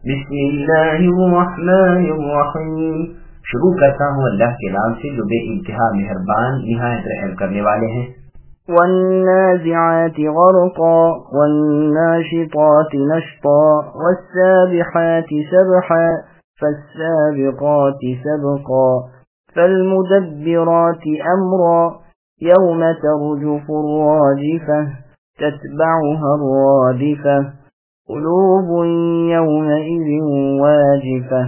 بسم اللہ الرحمن الرحیم. شروع کرتا ہوں اللہ کے نام سے جو بے انتہا مہربان نہایت رحم کرنے والے ہیں. والنازعات غرقا والناشطات نشطا والسابحات سبحا فالسابقات سبقا فالمدبرات امرا يوم ترجف الراجفة تتبعها الرادفة قلوب يومئذ واجفة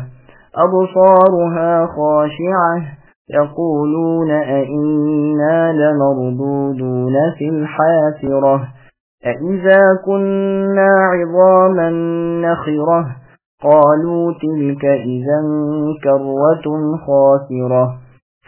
أبصارها خاشعة يقولون أئنا لمردودون في الحافرة أئذا كنا عظاما نخرة قالوا تلك إذا كرة خاسرة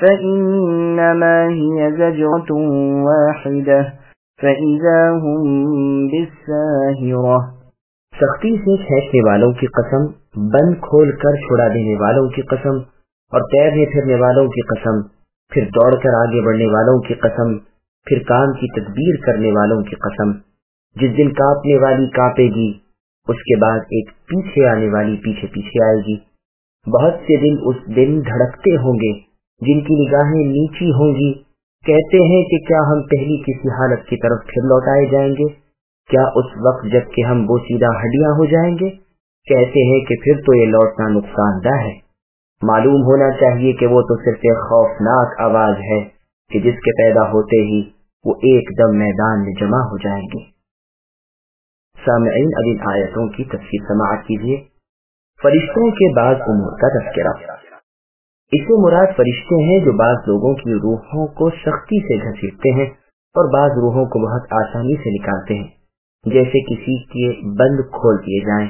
فإنما هي زجرة واحدة فإذا هم بالساهرة. سختی سے کھینچنے والوں کی قسم، بند کھول کر چھڑا دینے والوں کی قسم، اور تیرنے پھرنے والوں کی قسم، پھر دوڑ کر آگے بڑھنے والوں کی قسم، پھر کام کی تدبیر کرنے والوں کی قسم. جس دن کانپنے والی کانپے گی، اس کے بعد ایک پیچھے آنے والی پیچھے پیچھے آئے گی. بہت سے دل اس دن دھڑکتے ہوں گے جن کی نگاہیں نیچی ہوں گی. کہتے ہیں کہ کیا ہم پہلی کسی حالت کی طرف پھر لوٹائے جائیں گے؟ کیا اس وقت جب کہ ہم بوسیدہ ہڈیاں ہو جائیں گے؟ کہتے ہیں کہ پھر تو یہ لوٹنا نقصان دہ ہے. معلوم ہونا چاہیے کہ وہ تو صرف ایک خوفناک آواز ہے کہ جس کے پیدا ہوتے ہی وہ ایک دم میدان میں جمع ہو جائیں گے. سامعین، اب ان آیتوں کی تفسیر سماعت کیجیے. فرشتوں کے بعض امور کا تذکرہ. اس سے مراد فرشتے ہیں جو بعض لوگوں کی روحوں کو سختی سے گھسیٹتے ہیں اور بعض روحوں کو بہت آسانی سے نکالتے ہیں، جیسے کسی کے بند کھول دیے جائیں.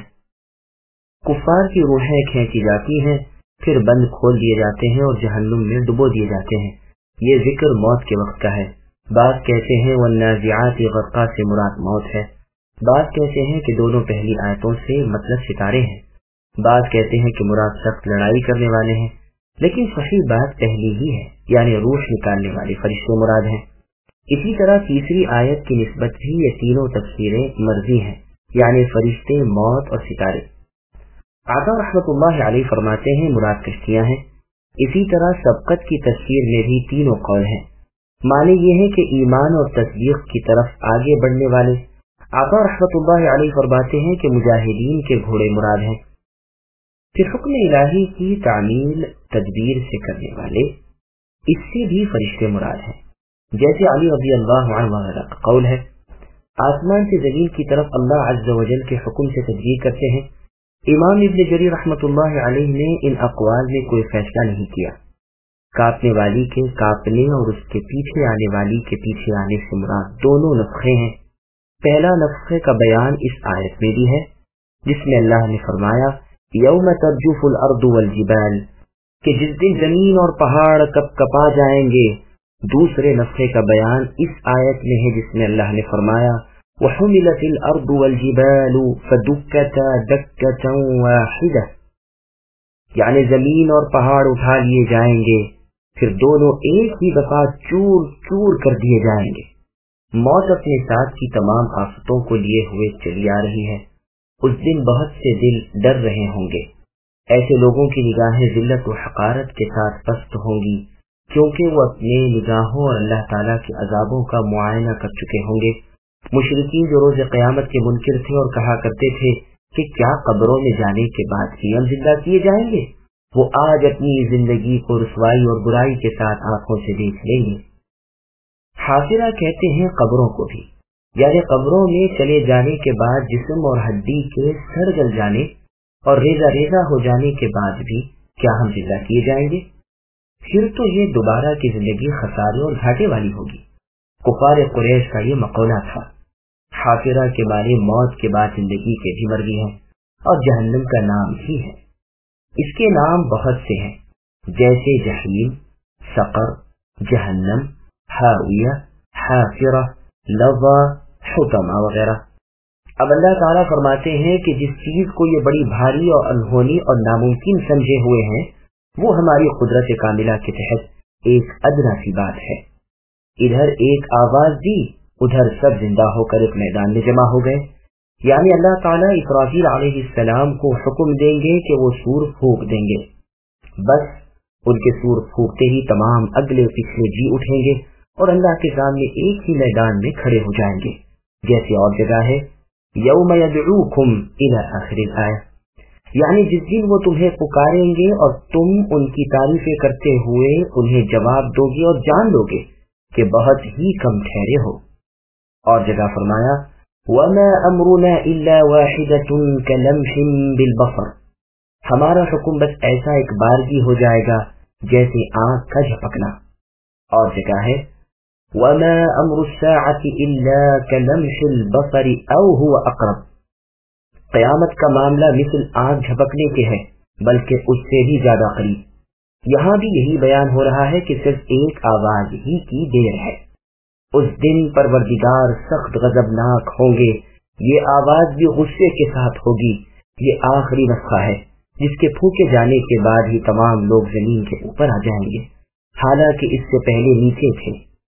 کفار کی روحیں کھینچی جاتی ہیں، پھر بند کھول دیے جاتے ہیں اور جہنم میں ڈبو دیے جاتے ہیں. یہ ذکر موت کے وقت کا ہے. بعض کہتے ہیں والنازعات غرقا سے مراد موت ہے. بعض کہتے ہیں کہ دونوں پہلی آیتوں سے مطلب ستارے ہیں. بعض کہتے ہیں کہ مراد سخت لڑائی کرنے والے ہیں، لیکن صحیح بات پہلی ہی ہے، یعنی روح نکالنے والے فرشتے مراد ہیں. اسی طرح تیسری آیت کی نسبت بھی یہ تینوں تفسیریں مرضی ہیں، یعنی فرشتے، موت اور ستارے. عطا رحمۃ اللہ علیہ فرماتے ہیں مراد کشتیاں ہیں. اسی طرح سبقت کی تفسیر میں بھی تینوں قول ہیں. معنی یہ ہے کہ ایمان اور تصدیق کی طرف آگے بڑھنے والے. عطا رحمۃ اللہ علیہ فرماتے ہیں کہ مجاہدین کے گھوڑے مراد ہیں. پھر حکم الہی کی تعمیل تدبیر سے کرنے والے، اس سے بھی فرشتے مراد ہیں، جیسے علی رضی اللہ عنہ وغیرہ کا قول ہے. آسمان سے زمین کی طرف اللہ عز و جل کے حکم سے تدبیر کرتے ہیں. امام ابن جریر رحمۃ اللہ علیہ نے ان اقوال میں کوئی فیصلہ نہیں کیا. کاپنے والی کے کاپنے اور اس کے پیچھے آنے والی کے پیچھے آنے سے مراد دونوں نفخے ہیں. پہلا نفخے کا بیان اس آیت میں بھی ہے، جس میں اللہ نے فرمایا یوم ترجف الارض والجبال، کہ جس دن زمین اور پہاڑ کپ کپا جائیں گے. دوسرے نفخے کا بیان اس آیت میں ہے، جس میں اللہ نے فرمایا وحملت الارض والجبال فدکتا دکتا واحدہ، یعنی زمین اور پہاڑ اٹھا لیے جائیں گے، پھر دونوں ایک ہی دفعہ چور چور کر دیے جائیں گے. موت اپنے ساتھ کی تمام آفتوں کو لیے ہوئے چلی آ رہی ہے. اس دن بہت سے دل ڈر رہے ہوں گے. ایسے لوگوں کی نگاہیں ذلت و حقارت کے ساتھ پست ہوں گی، کیونکہ وہ اپنے نگاہوں اور اللہ تعالیٰ کے عذابوں کا معائنہ کر چکے ہوں گے. مشرکین جو روز قیامت کے منکر تھے اور کہا کرتے تھے کہ کیا قبروں میں جانے کے بعد بھی ہم زندہ کیے جائیں گے، وہ آج اپنی زندگی کو رسوائی اور برائی کے ساتھ آنکھوں سے دیکھ لیں گے. حافرہ کہتے ہیں قبروں کو بھی، یعنی قبروں میں چلے جانے کے بعد جسم اور ہڈی کے سڑ گل جانے اور ریزہ ریزہ ہو جانے کے بعد بھی کیا ہم زندہ کیے جائیں گے؟ پھر تو یہ دوبارہ کی زندگی خسارے اور گھاٹے والی ہوگی. کفار قریش کا یہ مقولہ تھا. حافرہ کے معنی موت کے بعد زندگی کے بھی مرغی ہیں اور جہنم کا نام ہی ہے. اس کے نام بہت سے ہیں، جیسے جحیم، سقر، جہنم، ہاویہ، حافرہ، لظہ، حطمہ وغیرہ. اب اللہ تعالیٰ فرماتے ہیں کہ جس چیز کو یہ بڑی بھاری اور انہونی اور ناممکن سمجھے ہوئے ہیں، وہ ہماری قدرت کاملہ کے تحت ایک ادنا سی بات ہے. ادھر ایک آواز دی، ادھر سب زندہ ہو کر ایک میدان میں جمع ہو گئے. یعنی اللہ تعالیٰ اسرافیل علیہ السلام کو حکم دیں گے کہ وہ سور پھونک دیں گے، بس ان کے سور پھونکتے ہی تمام اگلے پچھلے جی اٹھیں گے اور اللہ کے سامنے ایک ہی میدان میں کھڑے ہو جائیں گے، جیسے اور جگہ ہے یوم یدعوکم الی آخر الآیہ، یعنی جس دن وہ تمہیں پکاریں گے اور تم ان کی تعریفیں کرتے ہوئے انہیں جواب دو گے اور جان لو گے کہ بہت ہی کم ٹھہرے ہو۔ اور جگہ فرمایا وَمَا أَمْرُنَا إِلَّا وَاحِدَةٌ كَلَمْحٍ بِالْبَصَرِ، ہمارا حکم بس ایسا ایک بارگی ہو جائے گا جیسے آنکھ کا جھپکنا۔ اور جگہ ہے وَمَا أَمْرُ السَّاعَةِ إِلَّا كَلَمْحِ الْبَصَرِ أَوْ هُوَ أَقْرَبُ، قیامت کا معاملہ مثل آنکھ جھپکنے کے ہے بلکہ اس سے بھی زیادہ قریب۔ یہاں بھی یہی بیان ہو رہا ہے کہ صرف ایک آواز ہی کی دیر ہے۔ اس دن پروردگار سخت غضبناک ہوں گے، یہ آواز بھی غصے کے ساتھ ہوگی۔ یہ آخری نفخہ ہے جس کے پھونکے جانے کے بعد ہی تمام لوگ زمین کے اوپر آ جائیں گے، حالانکہ اس سے پہلے نیچے تھے۔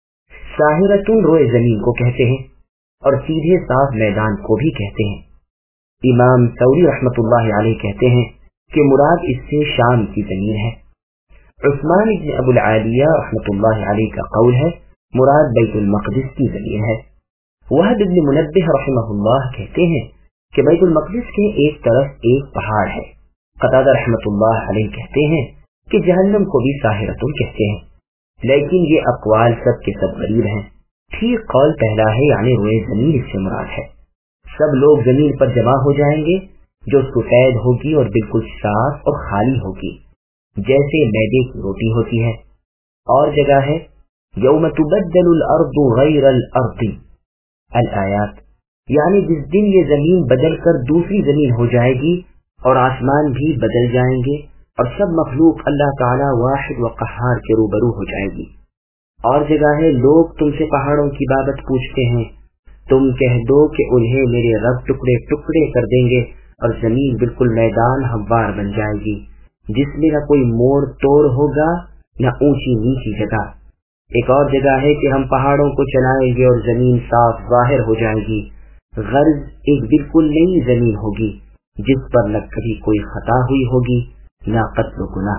ساحرتن روئے زمین کو کہتے ہیں اور سیدھے صاف میدان کو بھی کہتے ہیں۔ امام ثوری رحمت اللہ علیہ کہتے ہیں کہ مراد اس سے شام کی زمین ہے۔ عثمان بن ابو العالیہ رحمت اللہ علیہ کا قول ہے مراد بیت المقدس کی زمین ہے۔ وہب بن منبہ رحمہ اللہ کہتے ہیں کہ بیت المقدس کے ایک طرف ایک پہاڑ ہے۔ قتادہ رحمت اللہ علیہ کہتے ہیں کہ جہنم کو بھی ساحرتن کہتے ہیں، لیکن یہ اقوال سب کے سب غریب ہیں۔ ٹھیک قول پہلا ہے، یعنی روئے زمین اس سے مراد ہے۔ سب لوگ زمین پر جمع ہو جائیں گے جو سفید ہوگی اور بالکل صاف اور خالی ہوگی، جیسے میدے کی روٹی ہوتی ہے۔ اور جگہ ہے یوم تبدل الارض غیر الارض الآیات، یعنی جس دن یہ زمین بدل کر دوسری زمین ہو جائے گی اور آسمان بھی بدل جائیں گے اور سب مخلوق اللہ تعالی واحد و قہار کے روبرو ہو جائے گی۔ اور جگہ ہے لوگ تم سے پہاڑوں کی بابت پوچھتے ہیں، تم کہہ دو کہ انہیں میرے رب ٹکڑے ٹکڑے کر دیں گے اور زمین بالکل میدان ہموار بن جائے گی جس میں نہ کوئی موڑ توڑ ہوگا نہ اونچی نیچی جگہ۔ ایک اور جگہ ہے کہ ہم پہاڑوں کو چلائیں گے اور زمین صاف ظاہر ہو جائے گی، غرض ایک بالکل نئی زمین ہوگی جس پر نہ کبھی کوئی خطا ہوئی ہوگی نہ قتل و گناہ۔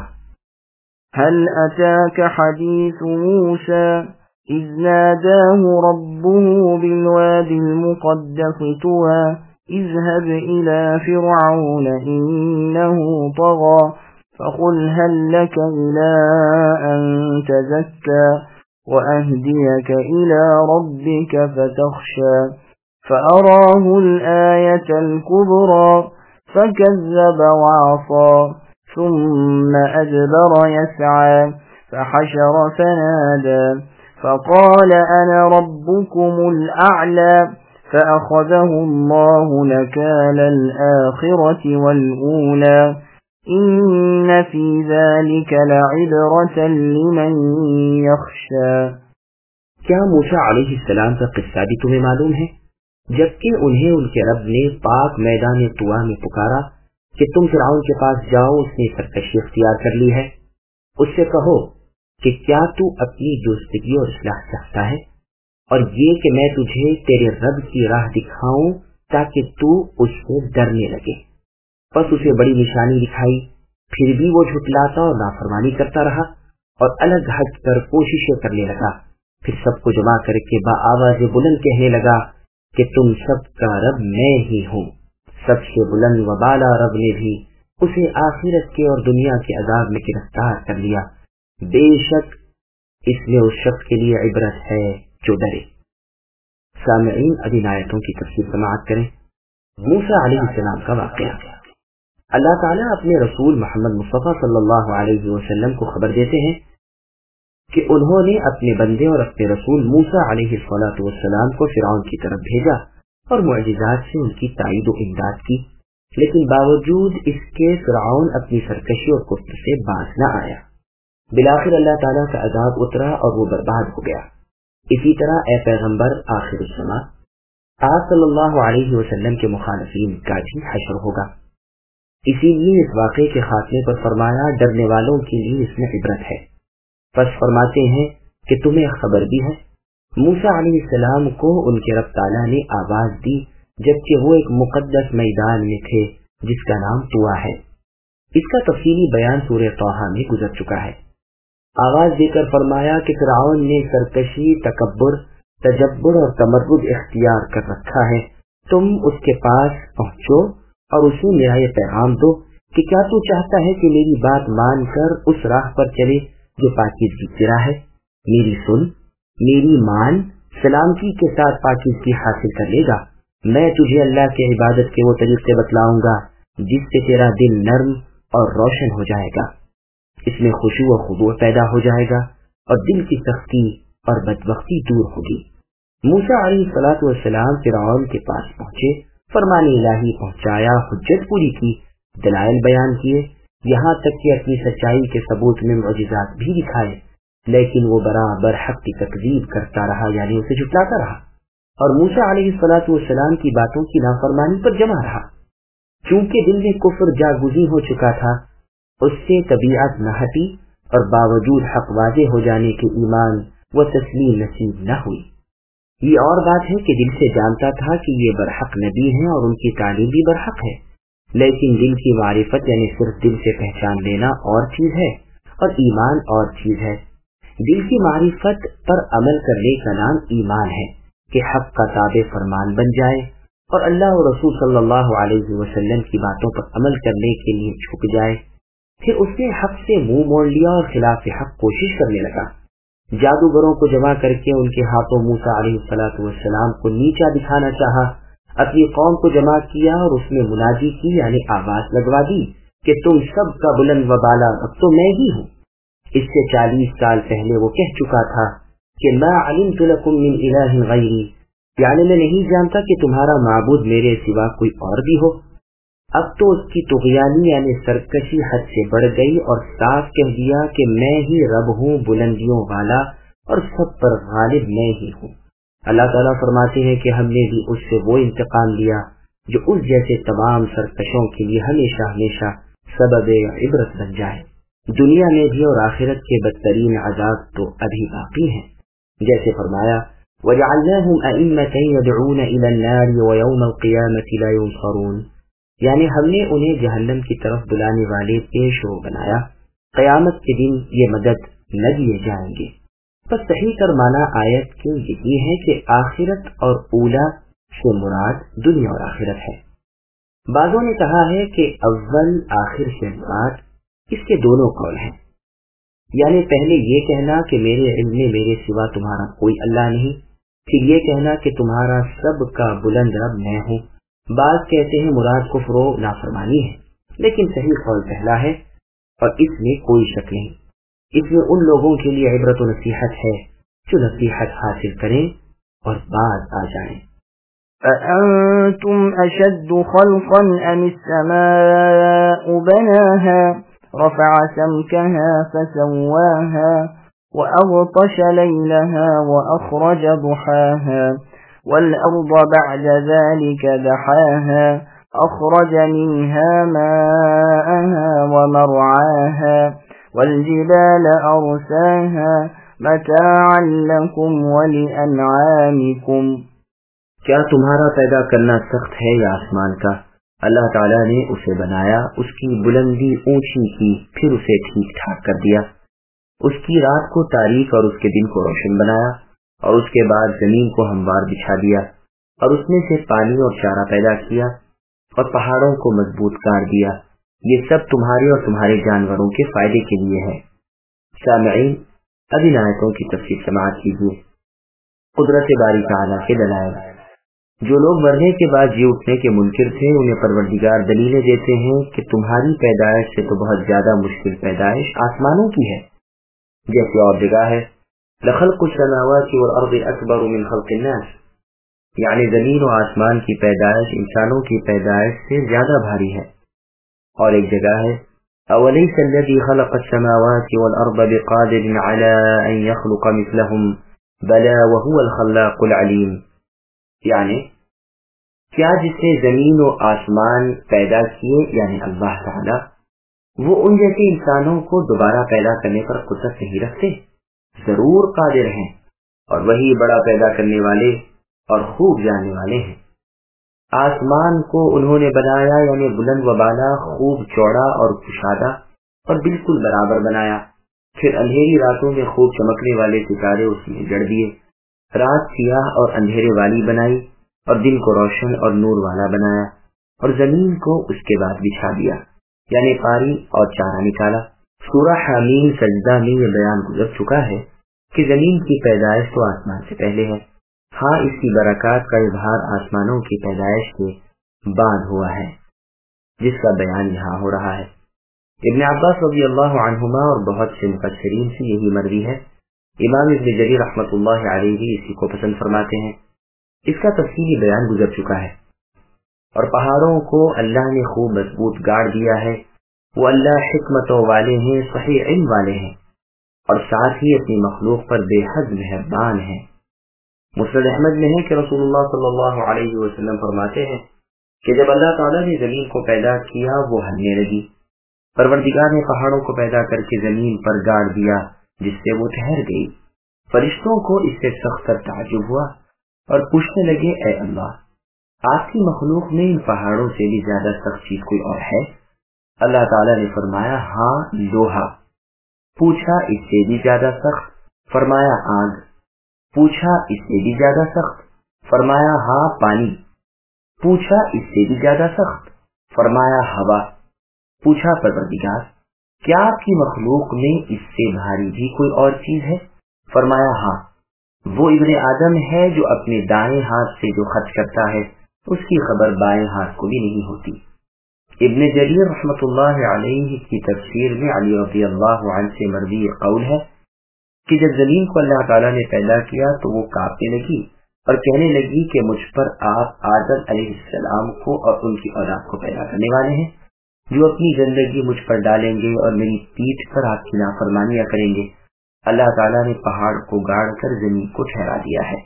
هل أتاك حديث موسى إذ ناداه ربه بالواد المقدس طوى اذهب إلى فرعون إنه طغى فقل هل لك إلى أن تزكى وأهديك إلى ربك فتخشى فأراه الآية الكبرى فكذب وعصى ثم أدبر يسعى فحشر فنادى فقال أنا ربكم الأعلى فأخذه الله نكال الآخرة والأولى إن في ذلك لعبرة لمن يخشى۔ کیا موسیٰ علیہ السلام کا قصہ بھی تمہیں معلوم ہے؟ جبکہ انہیں ان کے رب نے پاک میدان طوا میں پکارا کہ تم فرعون کے پاس جاؤ، اس نے سرکشی اختیار کر لی ہے۔ اس سے کہو کہ کیا تو اپنی درستگی اور اصلاح چاہتا ہے، اور یہ کہ میں تجھے تیرے رب کی راہ دکھاؤں تاکہ تو اس سے ڈرنے لگے۔ بس اسے بڑی نشانی دکھائی، پھر بھی وہ جھٹلاتا اور نافرمانی کرتا رہا اور الگ ہٹ کر کوششیں کرنے لگا۔ پھر سب کو جمع کر کے بآواز بلند کہنے لگا کہ تم سب کا رب میں ہی ہوں۔ سب سے بلند و بالا رب نے بھی اسے آخرت کے اور دنیا کے عذاب میں گرفتار کر لیا۔ بے شک اس میں اس شخص کے لیے عبرت ہے جو ڈرے۔ سامعین، اب ان آیتوں کی تفسیر سماعت کریں۔ موسیٰ علیہ السلام کا واقعہ۔ اللہ تعالیٰ اپنے رسول محمد مصطفیٰ صلی اللہ علیہ وسلم کو خبر دیتے ہیں کہ انہوں نے اپنے بندے اور اپنے رسول موسیٰ علیہ السلام کو فرعون کی طرف بھیجا اور معجزات سے ان کی تائید و امداد کی، لیکن باوجود اس کے فرعون اپنی سرکشی اور کفر سے باز نہ آیا۔ بالآخر اللہ تعالیٰ کا عذاب اترا اور وہ برباد ہو گیا۔ اسی طرح اے پیغمبر آخر الزماں، آپ صلی اللہ علیہ وسلم کے مخالفین کا بھی حشر ہوگا۔ اسی لیے اس واقعے کے خاتمے پر فرمایا ڈرنے والوں کے لیے اس میں عبرت ہے۔ پس فرماتے ہیں کہ تمہیں خبر بھی ہے، موسیٰ علیہ السلام کو ان کے رب تعالیٰ نے آواز دی جبکہ وہ ایک مقدس میدان میں تھے جس کا نام طوا ہے۔ اس کا تفصیلی بیان سورہ طٰہٰ میں گزر چکا ہے۔ آواز دے کر فرمایا کہ فرعون نے سرکشی، تکبر، تجبر اور تمرد اختیار کر رکھا ہے، تم اس کے پاس پہنچو اور اسے میرا یہ پیغام دو کہ کیا تو چاہتا ہے کہ میری بات مان کر اس راہ پر چلے جو پاکیزگی کی راہ ہے؟ میری سن، میری مان، سلامتی کے ساتھ پاکیزگی حاصل کر لے گا۔ میں تجھے اللہ کی عبادت کے وہ طریقے بتلاؤں گا جس سے تیرا دل نرم اور روشن ہو جائے گا، اس میں خشوع و خضوع پیدا ہو جائے گا اور دل کی سختی اور بدبختی دور ہوگی۔ موسیٰ علیہ الصلوۃ والسلام فرعون کے پاس پہنچے، فرمان الہی پہنچایا، حجت پوری کی، دلائل بیان کیے، یہاں تک کہ اپنی سچائی کے ثبوت میں معجزات بھی دکھائے، لیکن وہ برابر حق کی تکذیب کرتا رہا، یعنی اسے جھٹلاتا رہا، اور موسیٰ علیہ الصلوۃ والسلام کی باتوں کی نافرمانی پر جمع رہا۔ چونکہ دل میں کفر جاگزیں ہو چکا تھا، اس سے طبیعت نہ ہٹی اور باوجود حق واضح ہو جانے کے ایمان و تسلیم نصیب نہ ہوئی۔ یہ اور بات ہے کہ دل سے جانتا تھا کہ یہ برحق نبی ہیں اور ان کی تعلیم بھی برحق ہے، لیکن دل کی معرفت یعنی صرف دل سے پہچان لینا اور چیز ہے اور ایمان اور چیز ہے۔ دل کی معرفت پر عمل کرنے کا نام ایمان ہے کہ حق کا تابع فرمان بن جائے اور اللہ اور رسول صلی اللہ علیہ وسلم کی باتوں پر عمل کرنے کے لیے جھک جائے۔ پھر اس نے حق سے منہ موڑ لیا اور خلاف حق کوشش کرنے لگا۔ جادوگروں کو جمع کر کے ان کے ہاتھوں موسیٰ علیہ الصلوۃ والسلام کو نیچا دکھانا چاہا، اپنی قوم کو جمع کیا اور اس میں منادی کی یعنی آواز لگوا دی کہ تم سب کا بلند و بالا اب تو میں ہی ہوں۔ اس سے 40 سال پہلے وہ کہہ چکا تھا کہ ما علمت لکم من الہ غیری، یعنی میں نہیں جانتا کہ تمہارا معبود میرے سوا کوئی اور بھی ہو۔ اب تو اس کی طغیانی یعنی سرکشی حد سے بڑھ گئی اور صاف کہہ دیا کہ میں ہی رب ہوں، بلندیوں والا اور سب پر غالب میں ہی ہوں۔ اللہ تعالیٰ فرماتے ہیں کہ ہم نے بھی اس سے وہ انتقام لیا جو اس جیسے تمام سرکشوں کے لیے ہمیشہ ہمیشہ سبب عبرت بن جائے، دنیا میں بھی اور آخرت کے بدترین عذاب تو ابھی باقی ہیں۔ جیسے فرمایا وَجَعَلْنَاهُمْ أَئِمَّةً يَدْعُونَ إِلَى النَّارِ وَيَوْمَ الْقِيَامَةِ لَا يُنصَرُونَ، یعنی ہم نے انہیں جہنم کی طرف بلانے والے پیش رو بنایا، قیامت کے دن یہ مدد نہ دیے جائیں گے۔ بس صحیح کر معنی آیت کے یہی ہے کہ آخرت اور اولا سے مراد دنیا اور آخرت ہے۔ بعضوں نے کہا ہے کہ اول آخر سے مراد، اس کے دونوں قول ہیں، یعنی پہلے یہ کہنا کہ میرے علم میں میرے سوا تمہارا کوئی اللہ نہیں، پھر یہ کہنا کہ تمہارا سب کا بلند رب میں ہوں۔ بعض کہتے ہیں مراد کفر و نافرمانی ہے، لیکن صحیح قول پہلا ہے اور اس میں کوئی شک نہیں۔ اس میں ان لوگوں کے لیے عبرت و نصیحت ہے جو نصیحت حاصل کریں اور باز آ جائیں۔ أَأَنْتُمْ أَشَدُّ خَلْقًا أَمِ السَّمَاءُ بَنَاهَا رَفَعَ سَمْكَهَا فَسَوَّاهَا وَأَغْطَشَ لَيْلَهَا وَأَخْرَجَ ضُحَاهَا وَالْأَرْضَ بَعْدَ ذَلِكَ دَحَاهَا أَخْرَجَ مِنْهَا مَاءَهَا وَمَرْعَاهَا وَالْجِبَالَ أَرْسَاهَا مَتَاعًا لَكُمْ وَلِأَنْعَامِكُمْ۔ کیا تمہارا پیدا کرنا سخت ہے یا آسمان کا؟ اللہ تعالیٰ نے اسے بنایا، اس کی بلندی اونچی کی، پھر اسے ٹھیک ٹھاک کر دیا، اس کی رات کو تاریک اور اس کے دن کو روشن بنایا، اور اس کے بعد زمین کو ہموار بچھا دیا اور اس میں سے پانی اور چارہ پیدا کیا اور پہاڑوں کو مضبوط کر دیا۔ یہ سب تمہارے اور تمہارے جانوروں کے فائدے کے لیے ہے۔ سامعین، اب ان آیتوں کی تفصیل سماعت کیجیے۔ قدرت باری تعالیٰ کے دلائل۔ جو لوگ مرنے کے بعد جی اٹھنے کے منکر تھے، انہیں پروردگار دلیلیں دیتے ہیں کہ تمہاری پیدائش سے تو بہت زیادہ مشکل پیدائش آسمانوں کی ہے۔ جیسے اور جگہ ہے لخلق السماوات والارض اکبر من خلق الناس، یعنی زمین و آسمان کی پیدائش انسانوں کی پیدائش سے زیادہ بھاری ہے۔ اور ایک جگہ ہے اولیس الذی خلق السماوات والارض بقادر علی ان یخلق مثلهم بلا وهو الخلاق العلیم، یعنی کیا جس نے زمین و آسمان پیدا کیے یعنی اللہ تعالی، وہ ان جیسے انسانوں کو دوبارہ پیدا کرنے پر قدرت نہیں رکھتے؟ ضرور قادر ہیں، اور وہی بڑا پیدا کرنے والے اور خوب جاننے والے ہیں۔ آسمان کو انہوں نے بنایا یعنی بلند و بالا، خوب چوڑا اور کشادہ اور بالکل برابر بنایا. پھر اندھیری راتوں میں خوب چمکنے والے ستارے اس میں جڑ دیے. رات سیاہ اور اندھیرے والی بنائی اور دن کو روشن اور نور والا بنایا. اور زمین کو اس کے بعد بچھا دیا یعنی پاری اور چارہ نکالا. سورہ حامیم سجدہ میں یہ بیان گزر چکا ہے کہ زمین کی پیدائش تو آسمان سے پہلے ہے. ہاں اس کی برکات کا اظہار آسمانوں کی پیدائش کے بعد ہوا ہے جس کا بیان یہاں ہو رہا ہے. ابن عباس رضی اللہ عنہما اور بہت سے مفسرین سے یہی مروی ہے. امام ابن جریر رحمۃ اللہ علیہ بھی اسی کو پسند فرماتے ہیں. اس کا تفصیلی بیان گزر چکا ہے. اور پہاڑوں کو اللہ نے خوب مضبوط گاڑ دیا ہے. وہ اللہ حکمتوں والے ہیں، صحیح علم والے ہیں اور ساتھ ہی اپنی مخلوق پر بے حد مہربان ہیں. مسند احمد میں ہے کہ رسول اللہ صلی اللہ علیہ وسلم فرماتے ہیں کہ جب اللہ تعالیٰ نے زمین کو پیدا کیا وہ ہلنے لگی. پروردگار نے پہاڑوں کو پیدا کر کے زمین پر گاڑ دیا جس سے وہ ٹھہر گئی. فرشتوں کو اس سے سخت تعجب ہوا اور پوچھنے لگے، اے اللہ، آپ کی مخلوق میں ان پہاڑوں سے بھی زیادہ سخت چیز کوئی اور ہے؟ اللہ تعالیٰ نے فرمایا، ہاں لوہا. پوچھا اس سے بھی زیادہ سخت؟ فرمایا آگ. پوچھا اس سے بھی زیادہ سخت؟ فرمایا ہاں پانی. پوچھا اس سے بھی زیادہ سخت؟ فرمایا ہوا. پوچھا پروردگار، کیا آپ کی مخلوق میں اس سے بھاری بھی کوئی اور چیز ہے؟ فرمایا ہاں، وہ ابن آدم ہے جو اپنے دائیں ہاتھ سے جو خرچ کرتا ہے اس کی خبر بائیں ہاتھ کو بھی نہیں ہوتی. ابن جریر رحمۃ اللہ علیہ کی تفسیر میں علی رضی اللہ عنہ سے مروی قول ہے کہ جب زمین کو اللہ تعالیٰ نے پیدا کیا تو وہ کانپنے لگی اور کہنے لگی کہ مجھ پر آپ آدم علیہ السلام کو اور ان کی اولاد کو پیدا کرنے والے ہیں جو اپنی زندگی مجھ پر ڈالیں گے اور میری پیٹھ پر آپ کی نافرمانیاں کریں گے. اللہ تعالیٰ نے پہاڑ کو گاڑ کر زمین کو ٹھہرا دیا ہے.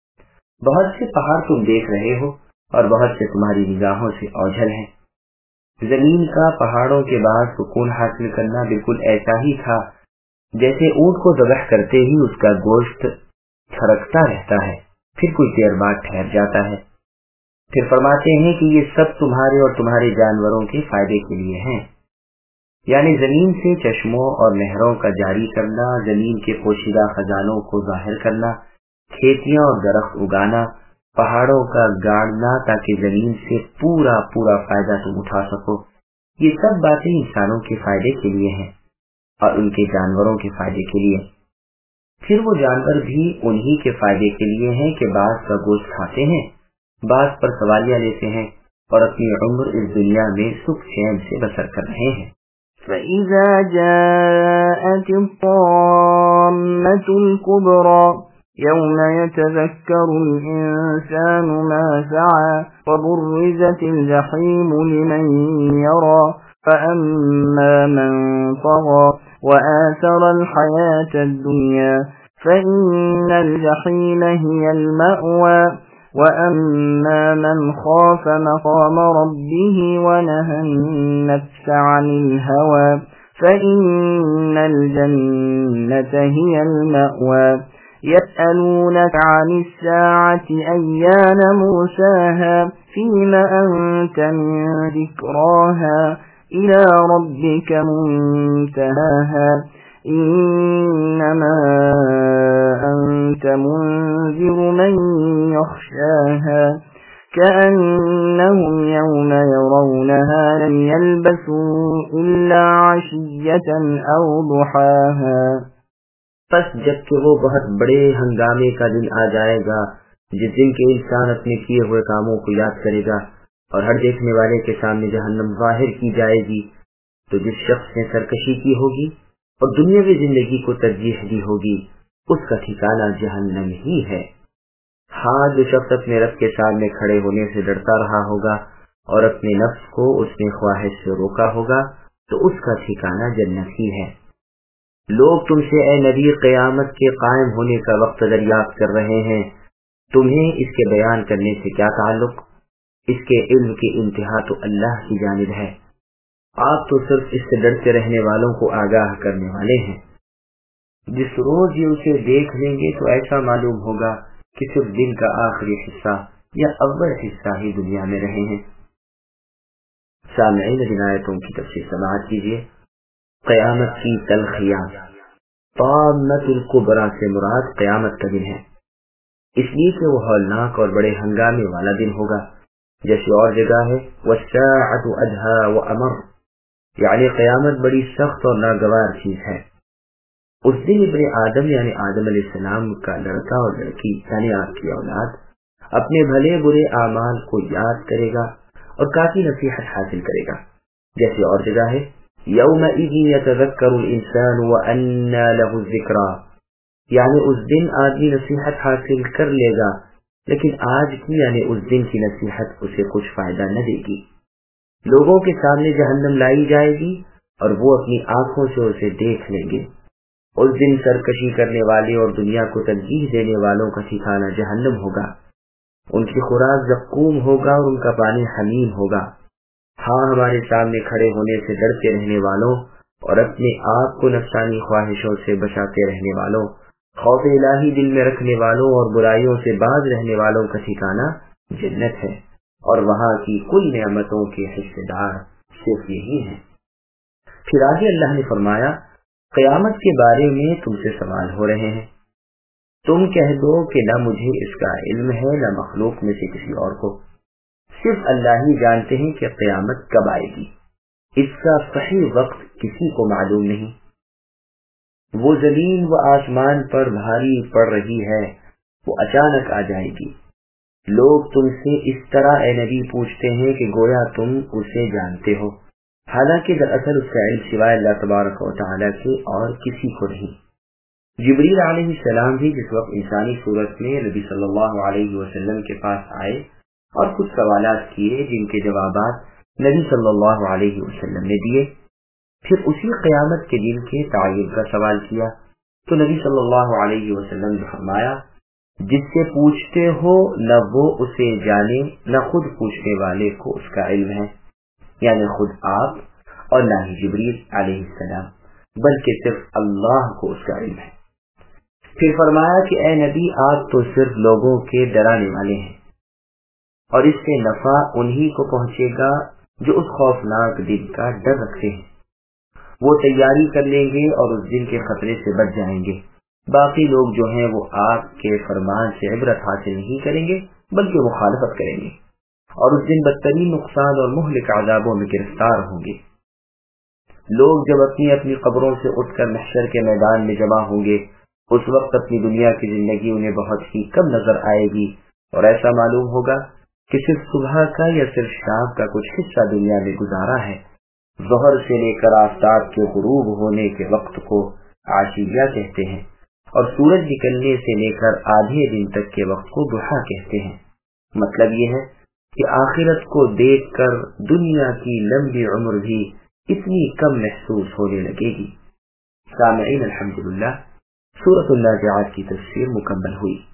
بہت سے پہاڑ تم دیکھ رہے ہو اور بہت سے تمہاری نگاہوں سے اوجھل ہیں. زمین کا پہاڑوں کے بعد سکون حاصل کرنا بالکل ایسا ہی تھا جیسے اونٹ کو ذبح کرتے ہی اس کا گوشت چھڑکتا رہتا ہے پھر کچھ دیر بعد ٹھہر جاتا ہے. پھر فرماتے ہیں کہ یہ سب تمہارے اور تمہارے جانوروں کے فائدے کے لیے ہیں. یعنی زمین سے چشموں اور نہروں کا جاری کرنا، زمین کے پوشیدہ خزانوں کو ظاہر کرنا، کھیتیاں اور درخت اگانا، پہاڑوں کا گاڑنا تاکہ زمین سے پورا فائدہ تم اٹھا سکو، یہ سب باتیں انسانوں کے فائدے کے لیے ہیں اور ان کے جانوروں کے فائدے کے لیے. پھر وہ جانور بھی انہی کے فائدے کے لیے ہیں کہ بعض کا گوشت کھاتے ہیں، بعض پر سواریاں لیتے ہیں اور اپنی عمر اس دنیا میں سکھ چین سے بسر کر رہے ہیں. فَإِذَا جَاءَتِ الطَّامَّةُ الْكُبْرَى يَوْمَ يَتَذَكَّرُ الْإِنسَانُ مَا سَعَى وَبُرِّزَتِ الْجَحِيمُ لِمَنْ يَرَى فَأَمَّا مَنْ طَغَى وَآثَرَ الْحَيَاةَ الدُّنْيَا فَإِنَّ الْجَحِيمَ هِيَ الْمَأْوَى وَأَمَّا مَنْ خَافَ مَقَامَ رَبِّهِ وَنَهَى النَّفْسَ عَنِ الْهَوَى فَإِنَّ الْجَنَّةَ هِيَ الْمَأْوَى. يَسْأَلُونَكَ عَنِ السَّاعَةِ أَيَّانَ مُرْسَاهَا فِيمَ أَنْتَ مِنْ ذِكْرَاهَا إِلَى رَبِّكَ مُنْتَهَاهَا إِنَّمَا أَنْتَ مُنْذِرُ مَنْ يَخْشَاهَا كَأَنَّهُمْ يَوْمَ يَرَوْنَهَا لَمْ يَلْبَثُوا إِلَّا عَشِيَّةً أَوْ ضُحَاهَا. پس جب کہ وہ بہت بڑے ہنگامے کا دن آ جائے گا جس دن کے انسان اپنے کیے ہوئے کاموں کو یاد کرے گا اور ہر دیکھنے والے کے سامنے جہنم ظاہر کی جائے گی، تو جس شخص نے سرکشی کی ہوگی اور دنیاوی زندگی کو ترجیح دی ہوگی اس کا ٹھکانہ جہنم ہی ہے. ہاں جو شخص اپنے رب کے سامنے کھڑے ہونے سے ڈرتا رہا ہوگا اور اپنے نفس کو اس نے خواہش سے روکا ہوگا تو اس کا ٹھکانہ جنت ہی ہے. لوگ تم سے اے نبی قیامت کے قائم ہونے کا وقت دریافت کر رہے ہیں، تمہیں اس کے بیان کرنے سے کیا تعلق؟ اس کے علم کی انتہا تو اللہ کی جانب ہے، آپ تو صرف اس سے ڈرتے رہنے والوں کو آگاہ کرنے والے ہیں. جس روز یہ اسے دیکھ لیں گے تو ایسا معلوم ہوگا کہ صرف دن کا آخری حصہ یا اول حصہ ہی دنیا میں رہے ہیں۔ سامعین، ان آیتوں کی تفسیر سماعت کیجیے۔ قیامت کی تلخیاں، طامۃ الکبریٰ سے مراد قیامت کا دن ہے، اس لیے کہ وہ ہولناک اور بڑے ہنگامے والا دن ہوگا۔ جیسے اور جگہ ہے وَالسَّاعَةُ أَدْهَىٰ وَأَمَرُّ، یعنی قیامت بڑی سخت اور ناگوار چیز ہے۔ اس دن ابن آدم یعنی آدم علیہ السلام کا لڑکا اور لڑکی یعنی آپ کی اولاد اپنے بھلے برے اعمال کو یاد کرے گا اور کافی نصیحت حاصل کرے گا۔ جیسے اور جگہ ہے یومئذ یتذکر الانسان وانى له الذکریٰ، یعنی اس دن آدمی نصیحت حاصل کر لے گا لیکن آج کی یعنی اس دن کی نصیحت اسے کچھ فائدہ نہ دے گی۔ لوگوں کے سامنے جہنم لائی جائے گی اور وہ اپنی آنکھوں سے اسے دیکھ لیں گے۔ اس دن سرکشی کرنے والے اور دنیا کو تنقید دینے والوں کا ٹھکانہ جہنم ہوگا، ان کی خوراک زقوم ہوگا اور ان کا پانی حمیم ہوگا۔ ہاں، ہمارے سامنے کھڑے ہونے سے ڈرتے رہنے والوں اور اپنے آپ کو نفسانی خواہشوں سے بچاتے رہنے والوں، خوف الہی دل میں رکھنے والوں اور برائیوں سے باز رہنے والوں کا ٹھکانہ جنت ہے، اور وہاں کی کل نعمتوں کے حصے دار صرف یہی ہیں۔ پھر آگے اللہ نے فرمایا، قیامت کے بارے میں تم سے سوال ہو رہے ہیں، تم کہہ دو کہ نہ مجھے اس کا علم ہے نہ مخلوق میں سے کسی اور کو، صرف اللہ ہی جانتے ہیں کہ قیامت کب آئے گی، اس کا صحیح وقت کسی کو معلوم نہیں۔ وہ زمین و آسمان پر بھاری پڑ رہی ہے، وہ اچانک آ جائے گی۔ لوگ تم سے اس طرح اے نبی پوچھتے ہیں کہ گویا تم اسے جانتے ہو، حالانکہ دراصل اس کا علم سوائے اللہ تبارک و تعالیٰ کے اور کسی کو نہیں۔ جبریل علیہ السلام بھی جس وقت انسانی صورت میں نبی صلی اللہ علیہ وسلم کے پاس آئے اور کچھ سوالات کیے جن کے جوابات نبی صلی اللہ علیہ وسلم نے دیے، پھر اسی قیامت کے دن کے تعین کا سوال کیا تو نبی صلی اللہ علیہ وسلم نے فرمایا، جس سے پوچھتے ہو نہ وہ اسے جانے نہ خود پوچھنے والے کو اس کا علم ہے، یعنی خود آپ اور نہ ہی جبریل علیہ السلام، بلکہ صرف اللہ کو اس کا علم ہے۔ پھر فرمایا کہ اے نبی، آپ تو صرف لوگوں کے ڈرانے والے ہیں اور اس سے نفع انہی کو پہنچے گا جو اس خوفناک دن کا ڈر رکھتے ہیں، وہ تیاری کر لیں گے اور اس دن کے خطرے سے بچ جائیں گے۔ باقی لوگ جو ہیں وہ آپ کے فرمان سے عبرت حاصل نہیں کریں گے بلکہ مخالفت کریں گے اور اس دن بدترین نقصان اور مہلک عذابوں میں گرفتار ہوں گے۔ لوگ جب اپنی اپنی قبروں سے اٹھ کر محشر کے میدان میں جمع ہوں گے، اس وقت اپنی دنیا کی زندگی انہیں بہت ہی کم نظر آئے گی اور ایسا معلوم ہوگا کہ صرف صبح کا یا صرف شام کا کچھ حصہ دنیا میں گزارا ہے۔ ظہر سے لے کر آفتاب کے غروب ہونے کے وقت کو عشیہ کہتے ہیں اور سورج نکلنے سے لے کر آدھے دن تک کے وقت کو ضحیٰ کہتے ہیں۔ مطلب یہ ہے کہ آخرت کو دیکھ کر دنیا کی لمبی عمر بھی اتنی کم محسوس ہونے لگے گی۔ سامعین، الحمدللہ سورۃ النازعات کی تفسیر مکمل ہوئی۔